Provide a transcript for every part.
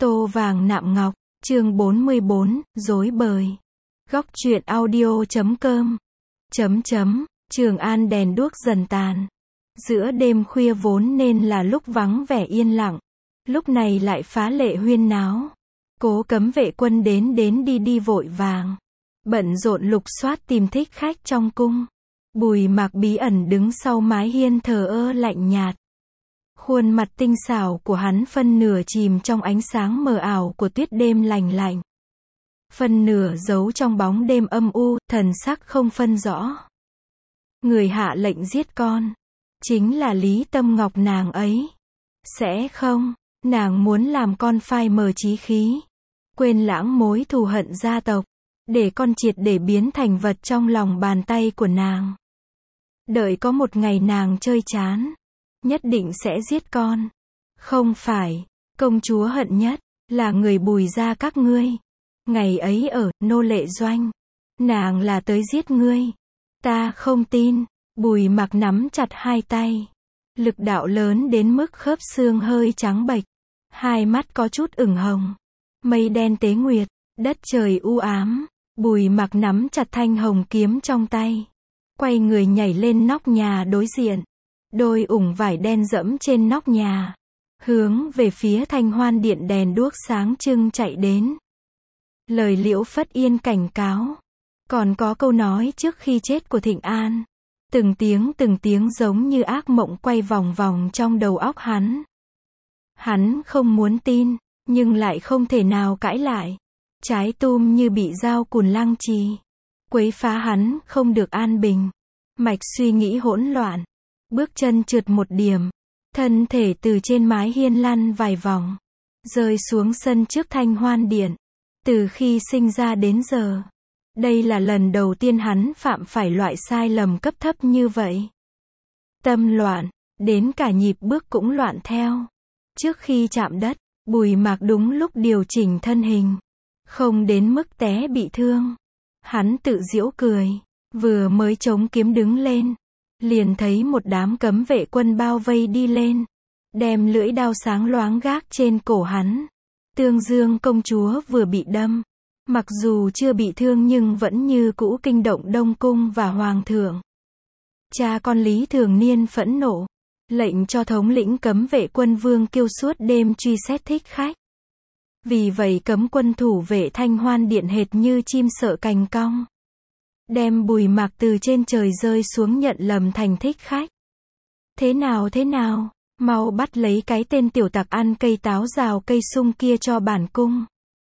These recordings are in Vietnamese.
Tô vàng nạm ngọc, chương 44, rối bời. Góc truyện audio.com. Trường An đèn đuốc dần tàn. Giữa đêm khuya vốn nên là lúc vắng vẻ yên lặng. Lúc này lại phá lệ huyên náo. Cố Cấm vệ quân đến đi vội vàng. Bận rộn lục soát tìm thích khách trong cung. Bùi Mạc bí ẩn đứng sau mái hiên thờ ơ lạnh nhạt. Khuôn mặt tinh xảo của hắn phân nửa chìm trong ánh sáng mờ ảo của tuyết đêm lành lạnh. Phân nửa giấu trong bóng đêm âm u, thần sắc không phân rõ. Người hạ lệnh giết con, chính là Lý Tâm Ngọc nàng ấy. Sẽ không, nàng muốn làm con phai mờ chí khí. Quên lãng mối thù hận gia tộc. Để con triệt để biến thành vật trong lòng bàn tay của nàng. Đợi có một ngày nàng chơi chán. Nhất định sẽ giết con. Không phải, công chúa hận nhất, là người Bùi gia các ngươi. Ngày ấy ở, nô lệ doanh. Nàng là tới giết ngươi. Ta không tin. Bùi Mạc nắm chặt hai tay. Lực đạo lớn đến mức khớp xương hơi trắng bệch. Hai mắt có chút ửng hồng. Mây đen tế nguyệt, đất trời u ám. Bùi Mạc nắm chặt thanh hồng kiếm trong tay. Quay người nhảy lên nóc nhà đối diện. Đôi ủng vải đen dẫm trên nóc nhà. Hướng về phía Thanh Hoan điện đèn đuốc sáng trưng chạy đến. Lời Liễu Phất Yên cảnh cáo. Còn có câu nói trước khi chết của Thịnh An. Từng tiếng giống như ác mộng quay vòng vòng trong đầu óc hắn. Hắn không muốn tin, nhưng lại không thể nào cãi lại. Trái tim như bị dao cùn lăng trì. Quấy phá hắn không được an bình. Mạch suy nghĩ hỗn loạn. Bước chân trượt một điểm. Thân thể từ trên mái hiên lăn vài vòng. Rơi xuống sân trước Thanh Hoan điện. Từ khi sinh ra đến giờ. Đây là lần đầu tiên hắn phạm phải loại sai lầm cấp thấp như vậy. Tâm loạn. Đến cả nhịp bước cũng loạn theo. Trước khi chạm đất, Bùi Mạc đúng lúc điều chỉnh thân hình. Không đến mức té bị thương. Hắn tự giễu cười. Vừa mới chống kiếm đứng lên. Liền thấy một đám cấm vệ quân bao vây đi lên. Đem lưỡi đao sáng loáng gác trên cổ hắn. Tương Dương công chúa vừa bị đâm. Mặc dù chưa bị thương nhưng vẫn như cũ kinh động Đông Cung và Hoàng thượng. Cha con Lý Thường Niên phẫn nộ. Lệnh cho thống lĩnh cấm vệ quân Vương Kiêu suốt đêm truy xét thích khách. Vì vậy cấm quân thủ vệ Thanh Hoan điện hệt như chim sợ cành cong. Đem Bùi Mạc từ trên trời rơi xuống nhận lầm thành thích khách. Thế nào, mau bắt lấy cái tên tiểu tặc ăn cây táo rào cây sung kia cho bản cung.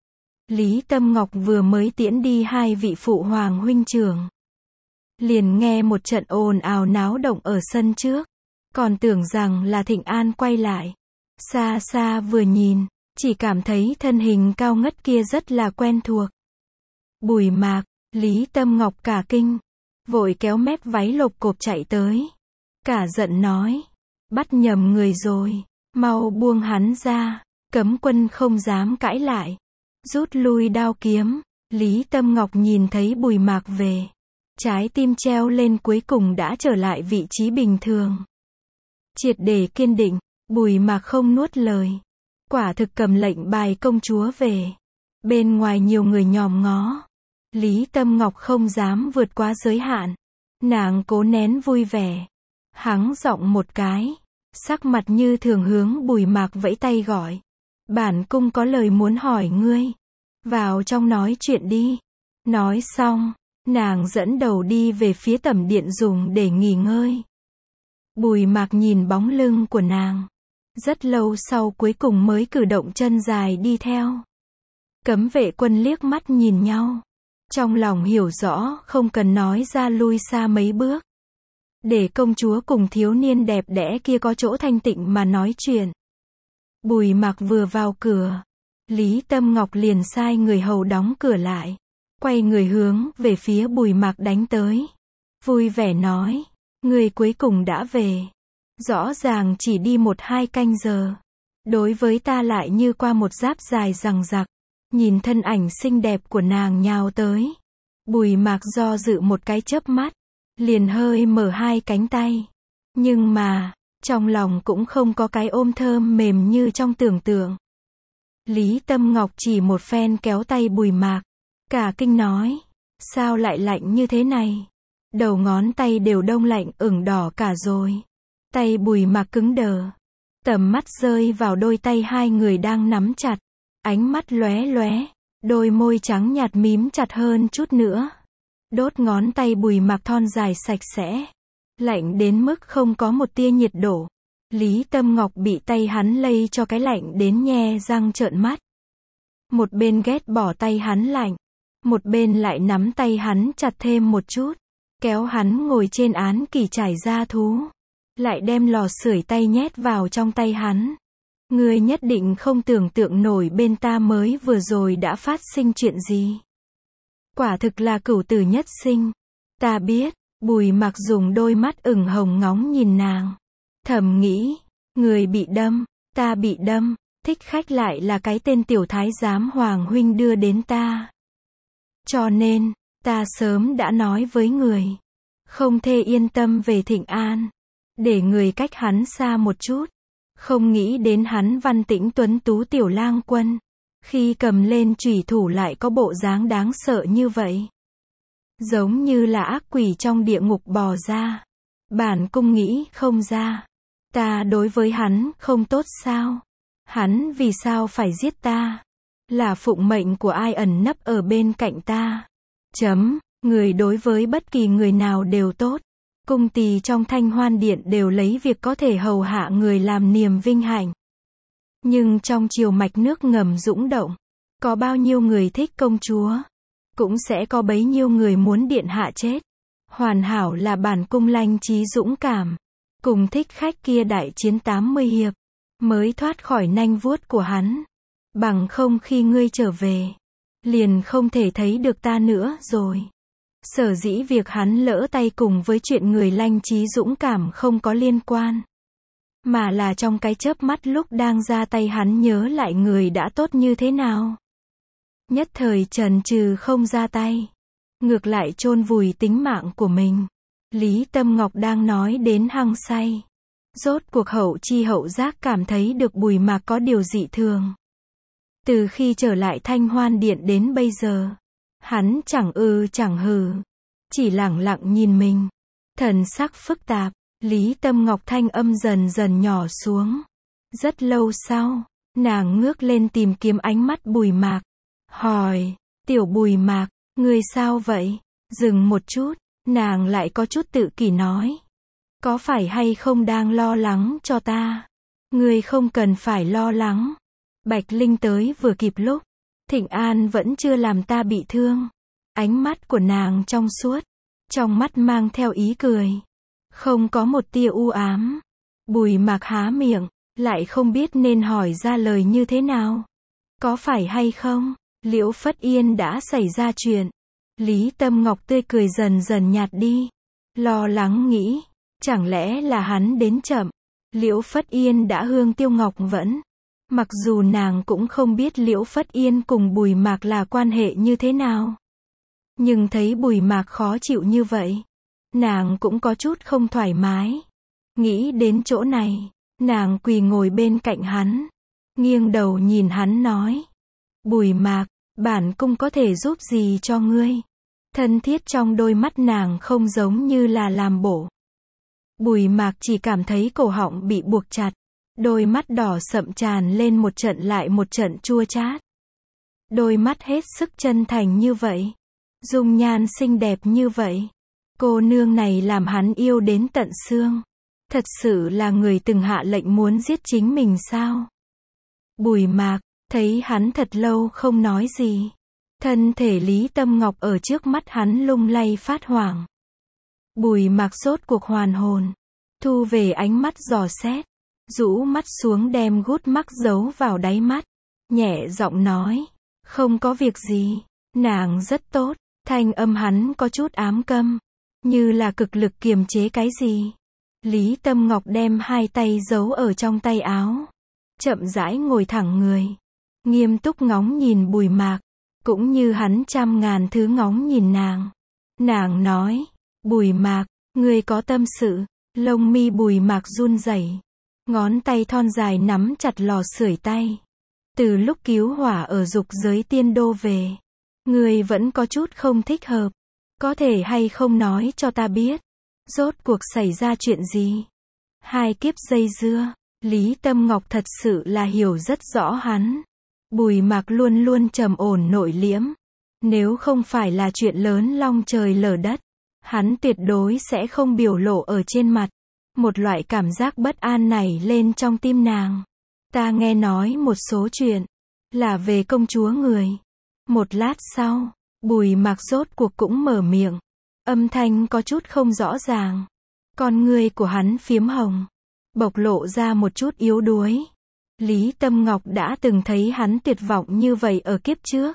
Lý Tâm Ngọc vừa mới tiễn đi hai vị phụ hoàng huynh trưởng. Liền nghe một trận ồn ào náo động ở sân trước. Còn tưởng rằng là Thịnh An quay lại. Xa xa vừa nhìn, chỉ cảm thấy thân hình cao ngất kia rất là quen thuộc. Bùi Mạc, Lý Tâm Ngọc cả kinh. Vội kéo mép váy lộp cộp chạy tới. Cả giận nói. Bắt nhầm người rồi. Mau buông hắn ra. Cấm quân không dám cãi lại. Rút lui đao kiếm. Lý Tâm Ngọc nhìn thấy Bùi Mạc về. Trái tim treo lên cuối cùng đã trở lại vị trí bình thường. Triệt để kiên định. Bùi Mạc không nuốt lời. Quả thực cầm lệnh bài công chúa về. Bên ngoài nhiều người nhòm ngó. Lý Tâm Ngọc không dám vượt quá giới hạn. Nàng cố nén vui vẻ. Hắng giọng một cái. Sắc mặt như thường hướng Bùi Mạc vẫy tay gọi. Bản cung có lời muốn hỏi ngươi. Vào trong nói chuyện đi. Nói xong, nàng dẫn đầu đi về phía tẩm điện dùng để nghỉ ngơi. Bùi Mạc nhìn bóng lưng của nàng. Rất lâu sau cuối cùng mới cử động chân dài đi theo. Cấm vệ quân liếc mắt nhìn nhau. Trong lòng hiểu rõ không cần nói ra lui xa mấy bước. Để công chúa cùng thiếu niên đẹp đẽ kia có chỗ thanh tịnh mà nói chuyện. Bùi Mạc vừa vào cửa. Lý Tâm Ngọc liền sai người hầu đóng cửa lại. Quay người hướng về phía Bùi Mạc đánh tới. Vui vẻ nói. Người cuối cùng đã về. Rõ ràng chỉ đi 1-2 canh giờ. Đối với ta lại như qua một giáp dài dằng dặc. Nhìn thân ảnh xinh đẹp của nàng nhào tới. Bùi Mạc do dự một cái chớp mắt. Liền hơi mở hai cánh tay. Nhưng mà, trong lòng cũng không có cái ôm thơm mềm như trong tưởng tượng. Lý Tâm Ngọc chỉ một phen kéo tay Bùi Mạc. Cả kinh nói. Sao lại lạnh như thế này? Đầu ngón tay đều đông lạnh ửng đỏ cả rồi. Tay Bùi Mạc cứng đờ. Tầm mắt rơi vào đôi tay hai người đang nắm chặt. Ánh mắt lóe lóe. Đôi môi trắng nhạt mím chặt hơn chút nữa. Đốt ngón tay Bùi Mạc thon dài sạch sẽ. Lạnh đến mức không có một tia nhiệt độ. Lý Tâm Ngọc bị tay hắn lây cho cái lạnh đến nhe răng trợn mắt. Một bên ghét bỏ tay hắn lạnh. Một bên lại nắm tay hắn chặt thêm một chút. Kéo hắn ngồi trên án kỷ trải da thú. Lại đem lò sưởi tay nhét vào trong tay hắn. Ngươi nhất định không tưởng tượng nổi bên ta mới vừa rồi đã phát sinh chuyện gì. Quả thực là cửu tử nhất sinh. Ta biết. Bùi Mạc dùng đôi mắt ửng hồng ngóng nhìn nàng. Thầm nghĩ. Người bị đâm. Ta bị đâm. Thích khách lại là cái tên tiểu thái giám Hoàng huynh đưa đến ta. Cho nên, ta sớm đã nói với người. Không thể yên tâm về Thịnh An. Để người cách hắn xa một chút. Không nghĩ đến hắn văn tĩnh tuấn tú tiểu lang quân. Khi cầm lên chủy thủ lại có bộ dáng đáng sợ như vậy. Giống như là ác quỷ trong địa ngục bò ra. Bản cung nghĩ không ra. Ta đối với hắn không tốt sao? Hắn vì sao phải giết ta? Là phụng mệnh của ai ẩn nấp ở bên cạnh ta? Người đối với bất kỳ người nào đều tốt. Cung tỳ trong Thanh Hoan Điện đều lấy việc có thể hầu hạ người làm niềm vinh hạnh. Nhưng trong triều mạch nước ngầm dũng động, có bao nhiêu người thích công chúa, cũng sẽ có bấy nhiêu người muốn điện hạ chết. Hoàn hảo là bản cung lanh trí dũng cảm, cùng thích khách kia đại chiến 80 hiệp, mới thoát khỏi nanh vuốt của hắn. Bằng không khi ngươi trở về, liền không thể thấy được ta nữa rồi. Sở dĩ việc hắn lỡ tay cùng với chuyện người lanh trí dũng cảm không có liên quan. Mà là trong cái chớp mắt lúc đang ra tay hắn nhớ lại người đã tốt như thế nào. Nhất thời chần chừ không ra tay. Ngược lại chôn vùi tính mạng của mình. Lý Tâm Ngọc đang nói đến hăng say. Rốt cuộc hậu chi hậu giác cảm thấy được Bùi Mạc có điều dị thường. Từ khi trở lại Thanh Hoan Điện đến bây giờ, hắn chẳng chẳng hừ, chỉ lẳng lặng nhìn mình. Thần sắc phức tạp, Lý Tâm Ngọc thanh âm dần dần nhỏ xuống. Rất lâu sau, nàng ngước lên tìm kiếm ánh mắt Bùi Mạc. Hỏi, tiểu Bùi Mạc, ngươi sao vậy? Dừng một chút, nàng lại có chút tự kỷ nói. Có phải hay không đang lo lắng cho ta? Ngươi không cần phải lo lắng. Bạch Linh tới vừa kịp lúc. Thịnh An vẫn chưa làm ta bị thương. Ánh mắt của nàng trong suốt. Trong mắt mang theo ý cười. Không có một tia u ám. Bùi Mạc há miệng, lại không biết nên hỏi ra lời như thế nào. Có phải hay không? Liễu Phất Yên đã xảy ra chuyện. Lý Tâm Ngọc tươi cười dần dần nhạt đi. Lo lắng nghĩ. Chẳng lẽ là hắn đến chậm? Liễu Phất Yên đã hương tiêu ngọc vẫn. Mặc dù nàng cũng không biết Liễu Phất Yên cùng Bùi Mạc là quan hệ như thế nào. Nhưng thấy Bùi Mạc khó chịu như vậy, nàng cũng có chút không thoải mái. Nghĩ đến chỗ này, nàng quỳ ngồi bên cạnh hắn. Nghiêng đầu nhìn hắn nói. Bùi Mạc, bản cung có thể giúp gì cho ngươi? Thân thiết trong đôi mắt nàng không giống như là làm bổ. Bùi Mạc chỉ cảm thấy cổ họng bị buộc chặt. Đôi mắt đỏ sậm tràn lên một trận lại một trận chua chát. Đôi mắt hết sức chân thành như vậy. Dung nhan xinh đẹp như vậy. Cô nương này làm hắn yêu đến tận xương. Thật sự là người từng hạ lệnh muốn giết chính mình sao? Bùi Mạc, thấy hắn thật lâu không nói gì. Thân thể Lý Tâm Ngọc ở trước mắt hắn lung lay phát hoảng. Bùi Mạc rốt cuộc hoàn hồn. Thu về ánh mắt dò xét. Rũ mắt xuống đem gút mắc giấu vào đáy mắt. Nhẹ giọng nói. Không có việc gì. Nàng rất tốt. Thanh âm hắn có chút ám câm. Như là cực lực kiềm chế cái gì. Lý Tâm Ngọc đem hai tay giấu ở trong tay áo. Chậm rãi ngồi thẳng người. Nghiêm túc ngóng nhìn Bùi Mạc. Cũng như hắn trăm ngàn thứ ngóng nhìn nàng. Nàng nói. Bùi Mạc, ngươi có tâm sự. Lông mi Bùi Mạc run rẩy. Ngón tay thon dài nắm chặt lò sưởi tay. Từ lúc cứu hỏa ở dục giới tiên đô về, ngươi vẫn có chút không thích hợp. Có thể hay không nói cho ta biết, rốt cuộc xảy ra chuyện gì? 2 kiếp dây dưa, Lý Tâm Ngọc thật sự là hiểu rất rõ hắn. Bùi Mạc luôn luôn trầm ổn nội liễm. Nếu không phải là chuyện lớn long trời lở đất, hắn tuyệt đối sẽ không biểu lộ ở trên mặt. Một loại cảm giác bất an nảy lên trong tim nàng. Ta nghe nói một số chuyện, là về công chúa người. Một lát sau, Bùi Mạc rốt cuộc cũng mở miệng. Âm thanh có chút không rõ ràng. Con ngươi của hắn phiếm hồng, bộc lộ ra một chút yếu đuối. Lý Tâm Ngọc đã từng thấy hắn tuyệt vọng như vậy ở kiếp trước.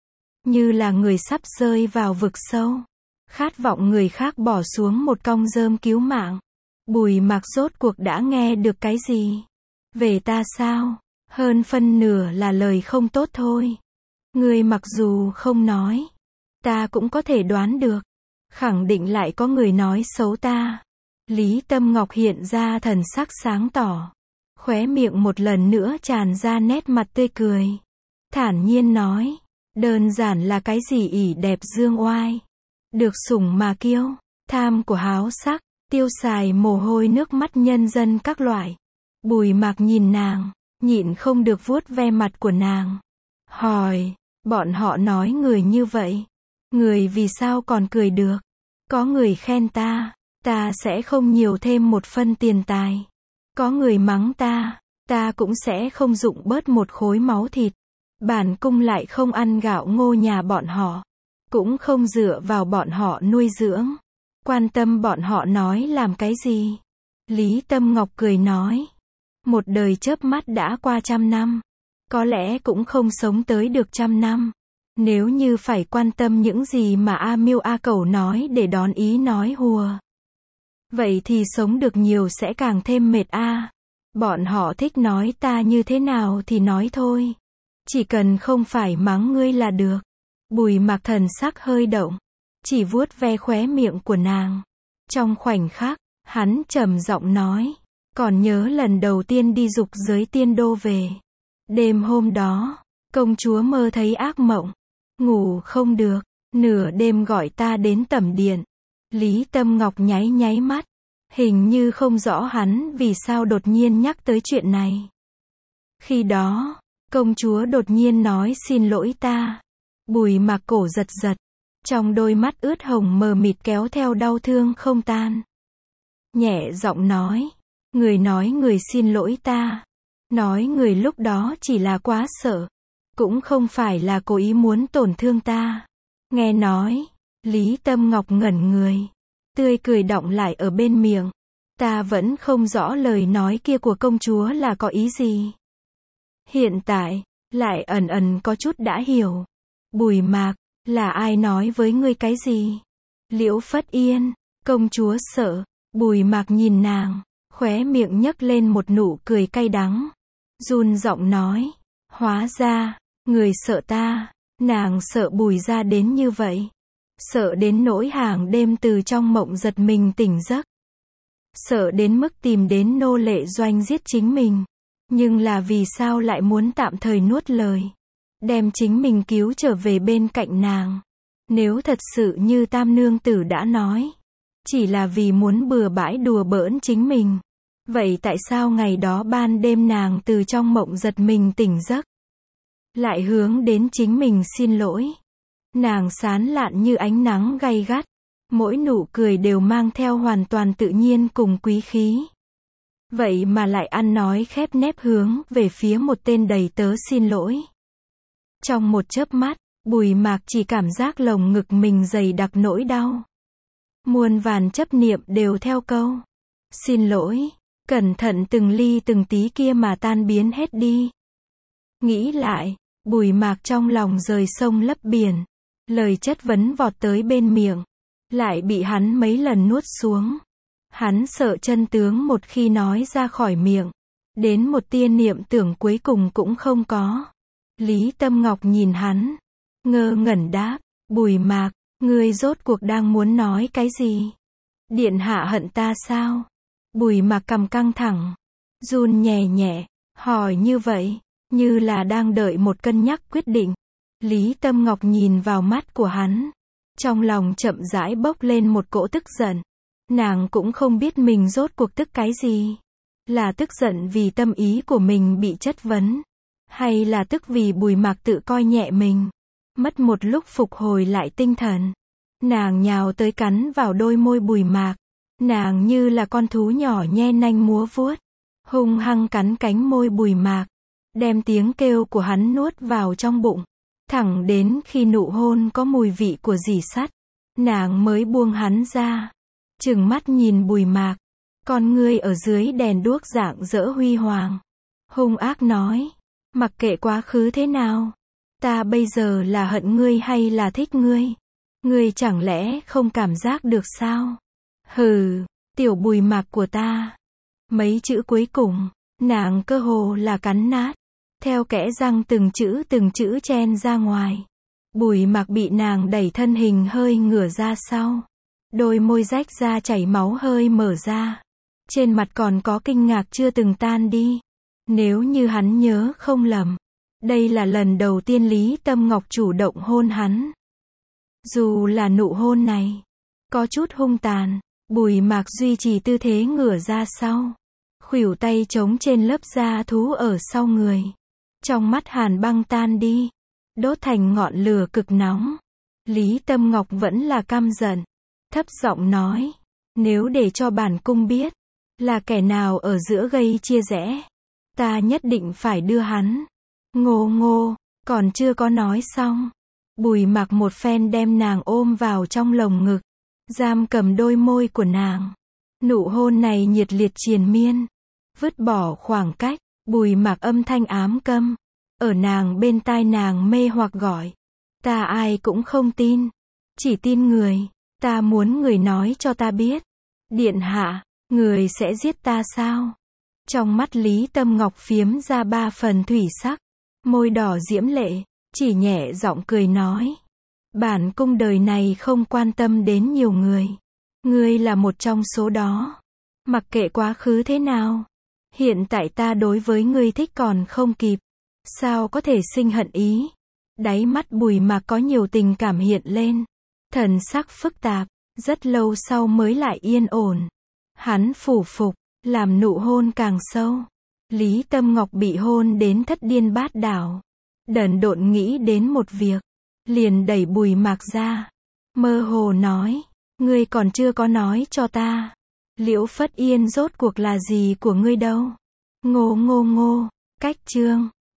Như là người sắp rơi vào vực sâu. Khát vọng người khác bỏ xuống một cong rơm cứu mạng. Bùi Mạc rốt cuộc đã nghe được cái gì? Về ta sao? Hơn phân nửa là lời không tốt thôi. Người mặc dù không nói, ta cũng có thể đoán được. Khẳng định lại có người nói xấu ta. Lý Tâm Ngọc hiện ra thần sắc sáng tỏ. Khóe miệng một lần nữa tràn ra nét mặt tươi cười. Thản nhiên nói, đơn giản là cái gì ỷ đẹp dương oai. Được sủng mà kiêu, tham của háo sắc, tiêu xài mồ hôi nước mắt nhân dân các loại. Bùi Mạc nhìn nàng, nhịn không được vuốt ve mặt của nàng. Hỏi, bọn họ nói người như vậy, người vì sao còn cười được? Có người khen ta, ta sẽ không nhiều thêm một phân tiền tài. Có người mắng ta cũng sẽ không dụng bớt một khối máu thịt. Bản cung lại không ăn gạo ngô nhà bọn họ, cũng không dựa vào bọn họ nuôi dưỡng. Quan tâm bọn họ nói làm cái gì? Lý Tâm Ngọc cười nói, một đời chớp mắt đã qua 100 năm, có lẽ cũng không sống tới được 100 năm. Nếu như phải quan tâm những gì mà A Miêu A Cẩu nói để đón ý nói hùa, vậy thì sống được nhiều sẽ càng thêm mệt a. Bọn họ thích nói ta như thế nào thì nói thôi. Chỉ cần không phải mắng ngươi là được. Bùi Mạc thần sắc hơi động, chỉ vuốt ve khóe miệng của nàng. Trong khoảnh khắc, hắn trầm giọng nói, còn nhớ lần đầu tiên đi dục giới tiên đô về. Đêm hôm đó, công chúa mơ thấy ác mộng, ngủ không được, nửa đêm gọi ta đến tẩm điện. Lý Tâm Ngọc nháy nháy mắt, hình như không rõ hắn vì sao đột nhiên nhắc tới chuyện này. Khi đó, công chúa đột nhiên nói xin lỗi ta. Bùi Mạc cổ giật giật, trong đôi mắt ướt hồng mờ mịt kéo theo đau thương không tan. Nhẹ giọng nói người xin lỗi ta. Nói người lúc đó chỉ là quá sợ, cũng không phải là cố ý muốn tổn thương ta. Nghe nói, Lý Tâm Ngọc ngẩn người, tươi cười đọng lại ở bên miệng. Ta vẫn không rõ lời nói kia của công chúa là có ý gì. Hiện tại, lại ẩn ẩn có chút đã hiểu. Bùi Mạc, là ai nói với ngươi cái gì? Liễu Phất Yên, công chúa sợ. Bùi Mạc nhìn nàng, khóe miệng nhấc lên một nụ cười cay đắng. Run giọng nói, hóa ra, người sợ ta. Nàng sợ Bùi gia đến như vậy. Sợ đến nỗi hàng đêm từ trong mộng giật mình tỉnh giấc. Sợ đến mức tìm đến nô lệ doanh giết chính mình. Nhưng là vì sao lại muốn tạm thời nuốt lời, đem chính mình cứu trở về bên cạnh nàng. Nếu thật sự như Tam Nương Tử đã nói, chỉ là vì muốn bừa bãi đùa bỡn chính mình, vậy tại sao ngày đó ban đêm nàng từ trong mộng giật mình tỉnh giấc, lại hướng đến chính mình xin lỗi? Nàng sán lạn như ánh nắng gay gắt, mỗi nụ cười đều mang theo hoàn toàn tự nhiên cùng quý khí. Vậy mà lại ăn nói khép nép hướng về phía một tên đầy tớ xin lỗi. Trong một chớp mắt, Bùi Mạc chỉ cảm giác lồng ngực mình dày đặc nỗi đau. Muôn vàn chấp niệm đều theo câu xin lỗi, cẩn thận từng ly từng tí kia mà tan biến hết đi. Nghĩ lại, Bùi Mạc trong lòng rời sông lấp biển. Lời chất vấn vọt tới bên miệng, lại bị hắn mấy lần nuốt xuống. Hắn sợ chân tướng một khi nói ra khỏi miệng, đến một tia niệm tưởng cuối cùng cũng không có. Lý Tâm Ngọc nhìn hắn, ngơ ngẩn đáp, Bùi Mạc, ngươi rốt cuộc đang muốn nói cái gì? Điện hạ hận ta sao? Bùi Mạc cằm căng thẳng, run nhẹ nhẹ, hỏi như vậy, như là đang đợi một cân nhắc quyết định. Lý Tâm Ngọc nhìn vào mắt của hắn. Trong lòng chậm rãi bốc lên một cỗ tức giận. Nàng cũng không biết mình rốt cuộc tức cái gì. Là tức giận vì tâm ý của mình bị chất vấn. Hay là tức vì Bùi Mạc tự coi nhẹ mình. Mất một lúc phục hồi lại tinh thần. Nàng nhào tới cắn vào đôi môi Bùi Mạc. Nàng như là con thú nhỏ nhe nanh múa vuốt. Hung hăng cắn cánh môi Bùi Mạc. Đem tiếng kêu của hắn nuốt vào trong bụng. Thẳng đến khi nụ hôn có mùi vị của rỉ sắt. Nàng mới buông hắn ra. Trừng mắt nhìn Bùi Mạc. Con ngươi ở dưới đèn đuốc rạng rỡ huy hoàng. Hung ác nói. Mặc kệ quá khứ thế nào. Ta bây giờ là hận ngươi hay là thích ngươi? Ngươi chẳng lẽ không cảm giác được sao? Hừ, tiểu Bùi Mạc của ta. Mấy chữ cuối cùng, nàng cơ hồ là cắn nát. Theo kẽ răng từng chữ chen ra ngoài. Bùi Mạc bị nàng đẩy thân hình hơi ngửa ra sau. Đôi môi rách ra chảy máu hơi mở ra. Trên mặt còn có kinh ngạc chưa từng tan đi. Nếu như hắn nhớ không lầm. Đây là lần đầu tiên Lý Tâm Ngọc chủ động hôn hắn. Dù là nụ hôn này có chút hung tàn, Bùi Mạc duy trì tư thế ngửa ra sau. Khuỷu tay chống trên lớp da thú ở sau người. Trong mắt hàn băng tan đi. Đốt thành ngọn lửa cực nóng. Lý Tâm Ngọc vẫn là căm giận. Thấp giọng nói. Nếu để cho bản cung biết. Là kẻ nào ở giữa gây chia rẽ. Ta nhất định phải đưa hắn. Ngô ngô. Còn chưa có nói xong. Bùi Mạc một phen đem nàng ôm vào trong lồng ngực. Giam cầm đôi môi của nàng. Nụ hôn này nhiệt liệt triền miên. Vứt bỏ khoảng cách. Bùi Mạc âm thanh ám câm. Ở nàng bên tai nàng mê hoặc gọi. Ta ai cũng không tin. Chỉ tin người. Ta muốn người nói cho ta biết. Điện hạ, người sẽ giết ta sao? Trong mắt Lý Tâm Ngọc phiếm ra 3 phần thủy sắc. Môi đỏ diễm lệ. Chỉ nhẹ giọng cười nói. Bản cung đời này không quan tâm đến nhiều người. Ngươi là một trong số đó. Mặc kệ quá khứ thế nào. Hiện tại ta đối với ngươi thích còn không kịp. Sao có thể sinh hận ý? Đáy mắt Bùi Mạc có nhiều tình cảm hiện lên. Thần sắc phức tạp. Rất lâu sau mới lại yên ổn. Hắn phủ phục. Làm nụ hôn càng sâu. Lý Tâm Ngọc bị hôn đến thất điên bát đảo. Đần độn nghĩ đến một việc. Liền đẩy Bùi Mạc ra. Mơ hồ nói. Ngươi còn chưa có nói cho ta. Liễu Phất Yên rốt cuộc là gì của ngươi đâu? Ngô ngô ngô. Cách chương.